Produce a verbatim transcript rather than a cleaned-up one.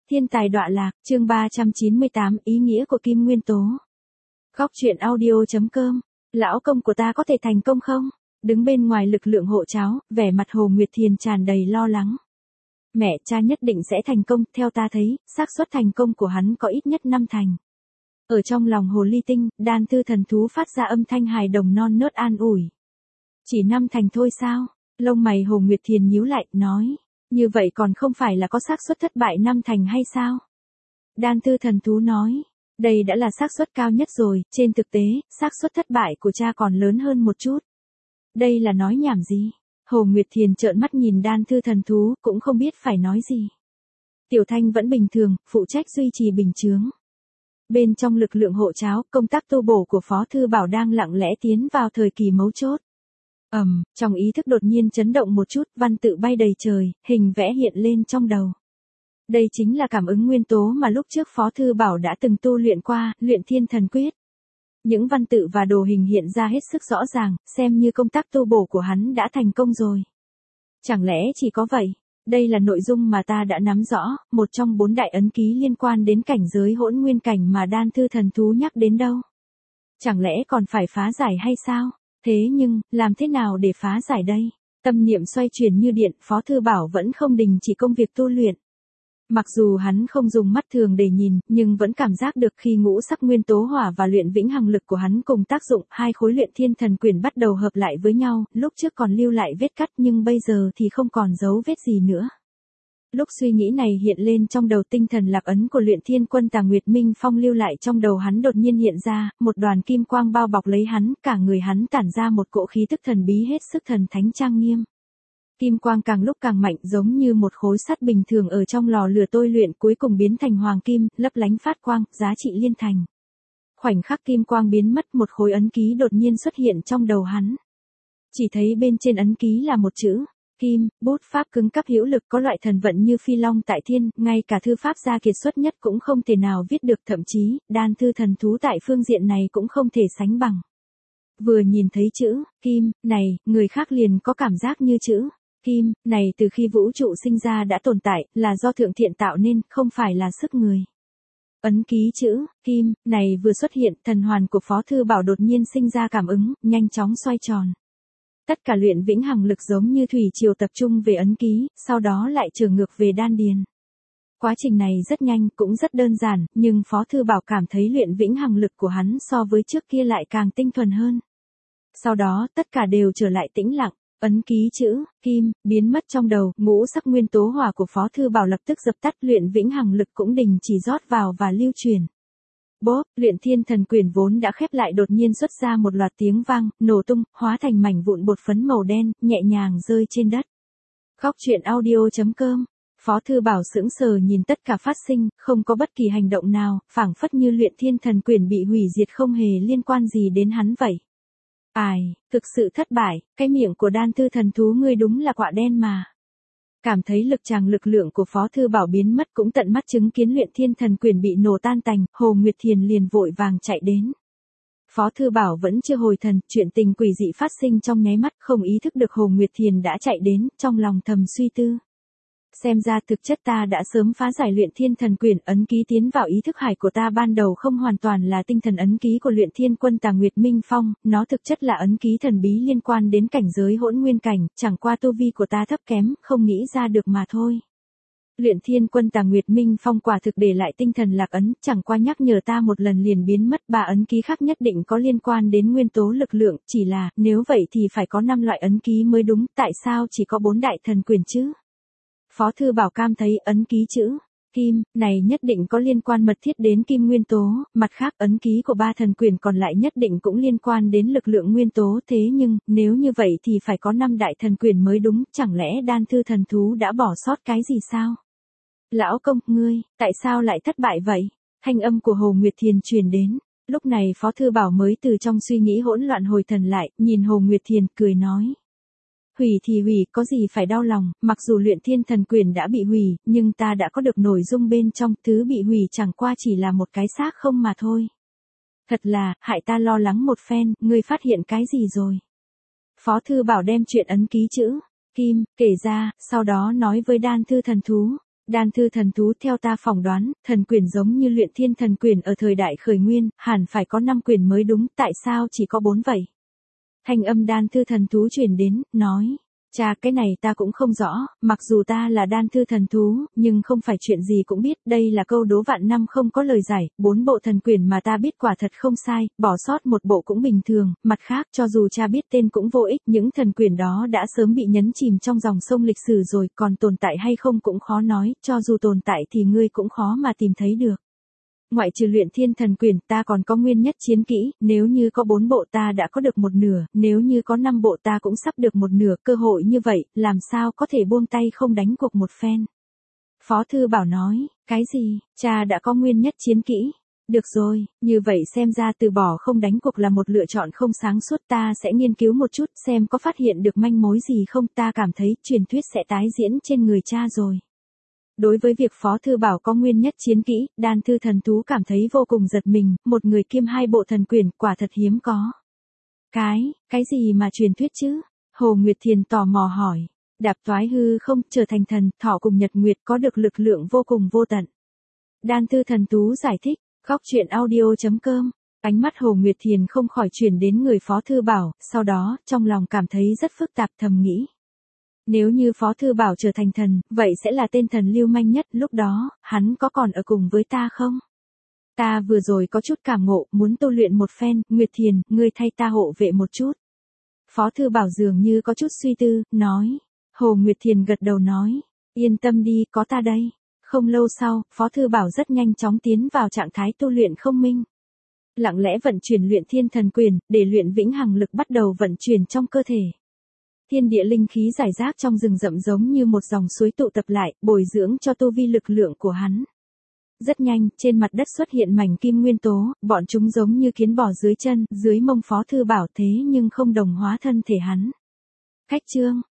Thiên tài đọa lạc, chương ba trăm chín mươi tám, ý nghĩa của kim nguyên tố. Góc truyện audio.com, lão công của ta có thể thành công không? Đứng bên ngoài lực lượng hộ cháo, vẻ mặt Hồ Nguyệt Thiền tràn đầy lo lắng. Mẹ, cha nhất định sẽ thành công, theo ta thấy, xác suất thành công của hắn có ít nhất năm thành. Ở trong lòng hồ ly tinh, đan thư thần thú phát ra âm thanh hài đồng non nớt an ủi. Chỉ năm thành thôi sao? Lông mày Hồ Nguyệt Thiền nhíu lại, nói. Như vậy còn không phải là có xác suất thất bại năm thành hay sao? Đan thư thần thú nói. Đây đã là xác suất cao nhất rồi, trên thực tế, xác suất thất bại của cha còn lớn hơn một chút. Đây là nói nhảm gì? Hồ Nguyệt Thiền trợn mắt nhìn đan thư thần thú, cũng không biết phải nói gì. Tiểu Thanh vẫn bình thường, phụ trách duy trì bình chướng. Bên trong lực lượng hộ cháo, công tác tu bổ của Phó Thư Bảo đang lặng lẽ tiến vào thời kỳ mấu chốt. Ầm, um, trong ý thức đột nhiên chấn động một chút, văn tự bay đầy trời, hình vẽ hiện lên trong đầu. Đây chính là cảm ứng nguyên tố mà lúc trước Phó Thư Bảo đã từng tu luyện qua, luyện thiên thần quyết. Những văn tự và đồ hình hiện ra hết sức rõ ràng, xem như công tác tu bổ của hắn đã thành công rồi. Chẳng lẽ chỉ có vậy? Đây là nội dung mà ta đã nắm rõ, một trong bốn đại ấn ký liên quan đến cảnh giới hỗn nguyên cảnh mà đan thư thần thú nhắc đến đâu. Chẳng lẽ còn phải phá giải hay sao? Thế nhưng, làm thế nào để phá giải đây? Tâm niệm xoay chuyển như điện, Phó Thư Bảo vẫn không đình chỉ công việc tu luyện. Mặc dù hắn không dùng mắt thường để nhìn, nhưng vẫn cảm giác được khi ngũ sắc nguyên tố hỏa và luyện vĩnh hằng lực của hắn cùng tác dụng, hai khối luyện thiên thần quyền bắt đầu hợp lại với nhau, lúc trước còn lưu lại vết cắt nhưng bây giờ thì không còn dấu vết gì nữa. Lúc suy nghĩ này hiện lên trong đầu, tinh thần lạc ấn của luyện thiên quân Tà Nguyệt Minh Phong lưu lại trong đầu hắn đột nhiên hiện ra, một đoàn kim quang bao bọc lấy hắn, cả người hắn tản ra một cỗ khí tức thần bí hết sức thần thánh trang nghiêm. Kim quang càng lúc càng mạnh, giống như một khối sắt bình thường ở trong lò lửa tôi luyện, cuối cùng biến thành hoàng kim, lấp lánh phát quang, giá trị liên thành. Khoảnh khắc kim quang biến mất, một khối ấn ký đột nhiên xuất hiện trong đầu hắn. Chỉ thấy bên trên ấn ký là một chữ Kim, bút pháp cứng cáp hữu lực, có loại thần vận như phi long tại thiên, ngay cả thư pháp gia kiệt xuất nhất cũng không thể nào viết được, thậm chí, đan thư thần thú tại phương diện này cũng không thể sánh bằng. Vừa nhìn thấy chữ Kim này, người khác liền có cảm giác như chữ Kim này từ khi vũ trụ sinh ra đã tồn tại, là do thượng thiện tạo nên, không phải là sức người. Ấn ký chữ Kim này vừa xuất hiện, thần hoàn của Phó Thư Bảo đột nhiên sinh ra cảm ứng, nhanh chóng xoay tròn. Tất cả luyện vĩnh hằng lực giống như thủy triều tập trung về ấn ký, sau đó lại trở ngược về đan điền. Quá trình này rất nhanh, cũng rất đơn giản, nhưng Phó Thư Bảo cảm thấy luyện vĩnh hằng lực của hắn so với trước kia lại càng tinh thuần hơn. Sau đó, tất cả đều trở lại tĩnh lặng, ấn ký chữ Kim biến mất trong đầu, ngũ sắc nguyên tố hỏa của Phó Thư Bảo lập tức dập tắt, luyện vĩnh hằng lực cũng đình chỉ rót vào và lưu truyền. Bốp, luyện thiên thần quyền vốn đã khép lại đột nhiên xuất ra một loạt tiếng vang, nổ tung, hóa thành mảnh vụn bột phấn màu đen, nhẹ nhàng rơi trên đất. Góc truyện audio.com, Phó Thư Bảo sững sờ nhìn tất cả phát sinh, không có bất kỳ hành động nào, phảng phất như luyện thiên thần quyền bị hủy diệt không hề liên quan gì đến hắn vậy. Ai, thực sự thất bại, cái miệng của đan thư thần thú ngươi đúng là quạ đen mà. Cảm thấy lực tràng lực lượng của Phó Thư Bảo biến mất, cũng tận mắt chứng kiến luyện thiên thần quyền bị nổ tan tành, Hồ Nguyệt Thiền liền vội vàng chạy đến. Phó Thư Bảo vẫn chưa hồi thần, chuyện tình quỷ dị phát sinh trong nháy mắt, không ý thức được Hồ Nguyệt Thiền đã chạy đến, trong lòng thầm suy tư. Xem ra thực chất ta đã sớm phá giải luyện thiên thần quyền, ấn ký tiến vào ý thức hải của ta ban đầu không hoàn toàn là tinh thần ấn ký của luyện thiên quân Tà Nguyệt Minh Phong, nó thực chất là ấn ký thần bí liên quan đến cảnh giới hỗn nguyên cảnh, chẳng qua tu vi của ta thấp kém, không nghĩ ra được mà thôi. Luyện thiên quân Tà Nguyệt Minh Phong quả thực để lại tinh thần lạc ấn, chẳng qua nhắc nhở ta một lần liền biến mất, ba ấn ký khác nhất định có liên quan đến nguyên tố lực lượng, chỉ là, nếu vậy thì phải có năm loại ấn ký mới đúng, tại sao chỉ có bốn đại thần quyền chứ? Phó Thư Bảo cảm thấy ấn ký chữ Kim này nhất định có liên quan mật thiết đến kim nguyên tố, mặt khác ấn ký của ba thần quyền còn lại nhất định cũng liên quan đến lực lượng nguyên tố, thế nhưng, nếu như vậy thì phải có năm đại thần quyền mới đúng, chẳng lẽ đan thư thần thú đã bỏ sót cái gì sao? Lão công, ngươi, tại sao lại thất bại vậy? Thanh âm của Hồ Nguyệt Thiền truyền đến, lúc này Phó Thư Bảo mới từ trong suy nghĩ hỗn loạn hồi thần lại, nhìn Hồ Nguyệt Thiền, cười nói. Hủy thì hủy, có gì phải đau lòng, mặc dù luyện thiên thần quyền đã bị hủy, nhưng ta đã có được nội dung bên trong, thứ bị hủy chẳng qua chỉ là một cái xác không mà thôi. Thật là, hại ta lo lắng một phen, ngươi phát hiện cái gì rồi? Phó Thư Bảo đem chuyện ấn ký chữ Kim kể ra, sau đó nói với đan thư thần thú. Đan thư thần thú theo ta phỏng đoán, thần quyền giống như luyện thiên thần quyền ở thời đại khởi nguyên, hẳn phải có năm quyền mới đúng, tại sao chỉ có bốn vậy? Thanh âm đan thư thần thú truyền đến, nói. Chà, cái này ta cũng không rõ, mặc dù ta là đan thư thần thú, nhưng không phải chuyện gì cũng biết, đây là câu đố vạn năm không có lời giải, bốn bộ thần quyền mà ta biết quả thật không sai, bỏ sót một bộ cũng bình thường, mặt khác cho dù cha biết tên cũng vô ích, những thần quyền đó đã sớm bị nhấn chìm trong dòng sông lịch sử rồi, còn tồn tại hay không cũng khó nói, cho dù tồn tại thì ngươi cũng khó mà tìm thấy được. Ngoại trừ luyện thiên thần quyền, ta còn có nguyên nhất chiến kỹ, nếu như có bốn bộ ta đã có được một nửa, nếu như có năm bộ ta cũng sắp được một nửa, cơ hội như vậy, làm sao có thể buông tay không đánh cuộc một phen. Phó Thư Bảo nói, cái gì, cha đã có nguyên nhất chiến kỹ. Được rồi, như vậy xem ra từ bỏ không đánh cuộc là một lựa chọn không sáng suốt, ta sẽ nghiên cứu một chút xem có phát hiện được manh mối gì không, ta cảm thấy truyền thuyết sẽ tái diễn trên người cha rồi. Đối với việc Phó Thư Bảo có nguyên nhất chiến kỹ, đan thư thần thú cảm thấy vô cùng giật mình, một người kiêm hai bộ thần quyền, quả thật hiếm có. Cái, cái gì mà truyền thuyết chứ? Hồ Nguyệt Thiền tò mò hỏi. Đạp toái hư không, trở thành thần, thọ cùng nhật nguyệt có được lực lượng vô cùng vô tận. Đan thư thần thú giải thích, góc truyện audio chấm com. Ánh mắt Hồ Nguyệt Thiền không khỏi chuyển đến người Phó Thư Bảo, sau đó, trong lòng cảm thấy rất phức tạp, thầm nghĩ. Nếu như Phó Thư Bảo trở thành thần, vậy sẽ là tên thần lưu manh nhất, lúc đó, hắn có còn ở cùng với ta không? Ta vừa rồi có chút cảm ngộ, muốn tu luyện một phen, Nguyệt Thiền, ngươi thay ta hộ vệ một chút. Phó Thư Bảo dường như có chút suy tư, nói. Hồ Nguyệt Thiền gật đầu nói, yên tâm đi, có ta đây. Không lâu sau, Phó Thư Bảo rất nhanh chóng tiến vào trạng thái tu luyện không minh. Lặng lẽ vận chuyển luyện thiên thần quyền, để luyện vĩnh hằng lực bắt đầu vận chuyển trong cơ thể. Thiên địa linh khí rải rác trong rừng rậm giống như một dòng suối tụ tập lại, bồi dưỡng cho tu vi lực lượng của hắn. Rất nhanh, trên mặt đất xuất hiện mảnh kim nguyên tố, bọn chúng giống như kiến bò dưới chân, dưới mông Phó Thư Bảo thế nhưng không đồng hóa thân thể hắn. Khách chương,